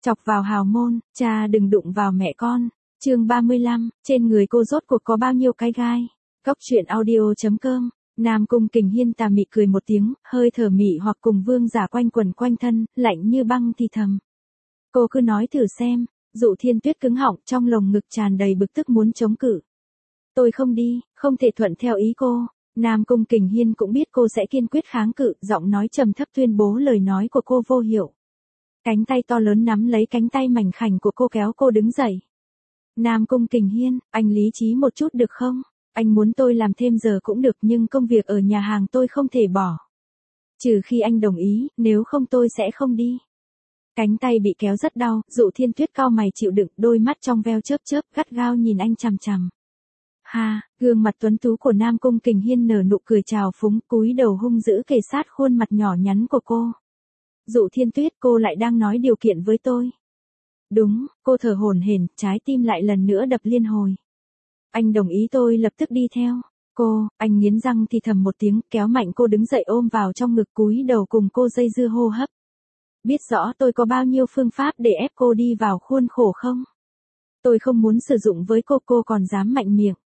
Chọc vào hào môn, cha đừng đụng vào mẹ con. Chương 35, trên người cô rốt cuộc có bao nhiêu cái gai? Góc truyện audio.com. Nam Cung Kình Hiên tà mị cười một tiếng, hơi thở mị hoặc cùng vương giả quanh quần quanh thân, lạnh như băng thì thầm. Cô cứ nói thử xem. Dụ Thiên Tuyết cứng họng, trong lồng ngực tràn đầy bực tức muốn chống cự. Tôi không đi, không thể thuận theo ý cô. Nam Cung Kình Hiên cũng biết cô sẽ kiên quyết kháng cự, giọng nói trầm thấp tuyên bố lời nói của cô vô hiệu. Cánh tay to lớn nắm lấy cánh tay mảnh khảnh của cô kéo cô đứng dậy. Nam Cung Kình Hiên, anh lý trí một chút được không? Anh muốn tôi làm thêm giờ cũng được nhưng công việc ở nhà hàng tôi không thể bỏ. Trừ khi anh đồng ý, nếu không tôi sẽ không đi. Cánh tay bị kéo rất đau, Dụ Thiên Tuyết cau mày chịu đựng, đôi mắt trong veo chớp chớp, gắt gao nhìn anh chằm chằm. Ha, gương mặt tuấn tú của Nam Cung Kình Hiên nở nụ cười trào phúng, cúi đầu hung dữ kề sát khuôn mặt nhỏ nhắn của cô. Dụ Thiên Tuyết, cô lại đang nói điều kiện với tôi. Đúng, cô thở hổn hển, trái tim lại lần nữa đập liên hồi. Anh đồng ý tôi lập tức đi theo. Anh nghiến răng thì thầm một tiếng, kéo mạnh cô đứng dậy ôm vào trong ngực cúi đầu cùng cô dây dưa hô hấp. Biết rõ tôi có bao nhiêu phương pháp để ép cô đi vào khuôn khổ không? Tôi không muốn sử dụng với cô còn dám mạnh miệng.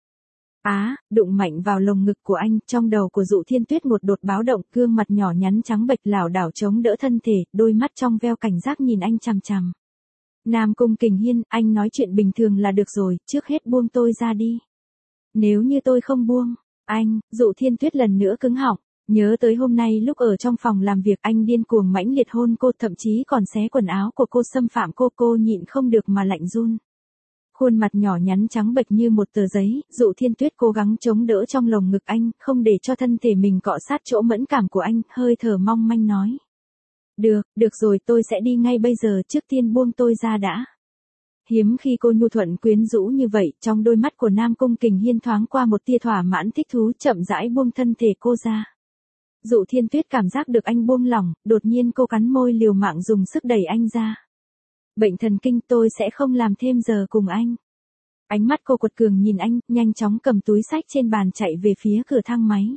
Đụng mạnh vào lồng ngực của anh, trong đầu của Dụ Thiên Tuyết một đột báo động, gương mặt nhỏ nhắn trắng bệch lảo đảo chống đỡ thân thể, đôi mắt trong veo cảnh giác nhìn anh chằm chằm. Nam Cung Kình Hiên, anh nói chuyện bình thường là được rồi, trước hết buông tôi ra đi. Nếu như tôi không buông, Dụ Thiên Tuyết lần nữa cứng họng. Nhớ tới hôm nay lúc ở trong phòng làm việc anh điên cuồng mãnh liệt hôn cô, thậm chí còn xé quần áo của cô, xâm phạm cô nhịn không được mà lạnh run. Khuôn mặt nhỏ nhắn trắng bệch như một tờ giấy, Dụ Thiên Tuyết cố gắng chống đỡ trong lồng ngực anh, không để cho thân thể mình cọ sát chỗ mẫn cảm của anh, hơi thở mong manh nói. Được rồi, tôi sẽ đi ngay bây giờ, trước tiên buông tôi ra đã. Hiếm khi cô nhu thuận quyến rũ như vậy, trong đôi mắt của Nam Cung Kình Hiên thoáng qua một tia thỏa mãn thích thú, chậm rãi buông thân thể cô ra. Dụ Thiên Tuyết cảm giác được anh buông lỏng, đột nhiên cô cắn môi liều mạng dùng sức đẩy anh ra. Bệnh thần kinh, tôi sẽ không làm thêm giờ cùng anh. Ánh mắt cô quật cường nhìn anh, nhanh chóng cầm túi xách trên bàn chạy về phía cửa thang máy.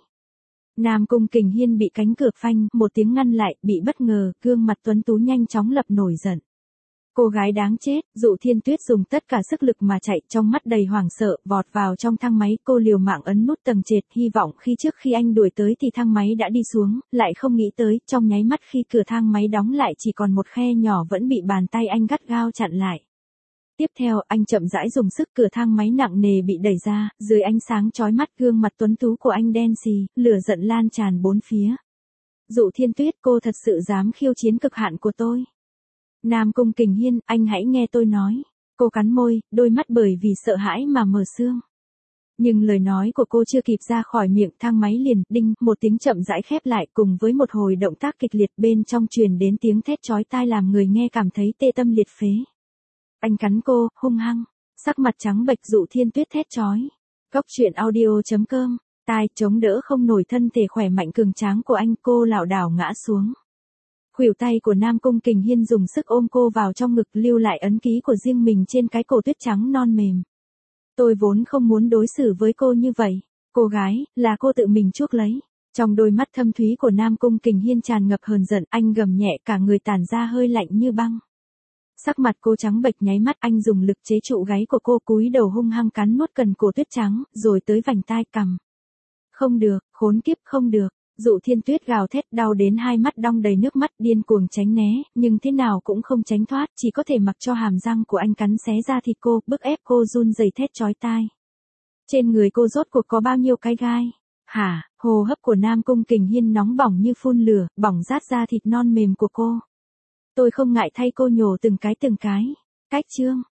Nam Cung Kình Hiên bị cánh cửa phanh một tiếng ngăn lại, bị bất ngờ, gương mặt tuấn tú nhanh chóng lập nổi giận. Cô gái đáng chết, Dụ Thiên Tuyết dùng tất cả sức lực mà chạy, trong mắt đầy hoảng sợ, vọt vào trong thang máy, cô liều mạng ấn nút tầng trệt, hy vọng trước khi anh đuổi tới thì thang máy đã đi xuống, lại không nghĩ tới, trong nháy mắt khi cửa thang máy đóng lại chỉ còn một khe nhỏ vẫn bị bàn tay anh gắt gao chặn lại. Tiếp theo, anh chậm rãi dùng sức, cửa thang máy nặng nề bị đẩy ra, dưới ánh sáng chói mắt, gương mặt tuấn tú của anh đen xì, lửa giận lan tràn bốn phía. Dụ Thiên Tuyết, cô thật sự dám khiêu chiến cực hạn của tôi. Nam Cung Kình Hiên, anh hãy nghe tôi nói. Cô cắn môi, đôi mắt bởi vì sợ hãi mà mờ sương. Nhưng lời nói của cô chưa kịp ra khỏi miệng, thang máy liền, đinh, một tiếng chậm rãi khép lại, cùng với một hồi động tác kịch liệt, bên trong truyền đến tiếng thét chói tai làm người nghe cảm thấy tê tâm liệt phế. Anh cắn cô, hung hăng, sắc mặt trắng bệch, Dụ Thiên Tuyết thét chói. Góc truyện audio.com, tai chống đỡ không nổi thân thể khỏe mạnh cường tráng của anh, cô lảo đảo ngã xuống. Khuỷu tay của Nam Cung Kình Hiên dùng sức ôm cô vào trong ngực, lưu lại ấn ký của riêng mình trên cái cổ tuyết trắng non mềm. Tôi vốn không muốn đối xử với cô như vậy. Cô gái, là cô tự mình chuốc lấy. Trong đôi mắt thâm thúy của Nam Cung Kình Hiên tràn ngập hờn giận, anh gầm nhẹ, cả người tản ra hơi lạnh như băng. Sắc mặt cô trắng bệch, nháy mắt anh dùng lực chế trụ gáy của cô, cúi đầu hung hăng cắn nuốt cần cổ tuyết trắng, rồi tới vành tai cằm. Không được, khốn kiếp, không được. Dụ Thiên Tuyết gào thét, đau đến hai mắt đong đầy nước mắt, điên cuồng tránh né, nhưng thế nào cũng không tránh thoát, chỉ có thể mặc cho hàm răng của anh cắn xé ra thịt cô, bức ép cô run rẩy thét chói tai. Trên người cô rốt cuộc có bao nhiêu cái gai? Hả? Hô hấp của Nam Cung Kình Hiên nóng bỏng như phun lửa, bỏng rát da thịt non mềm của cô. Tôi không ngại thay cô nhổ từng cái. Cách chương.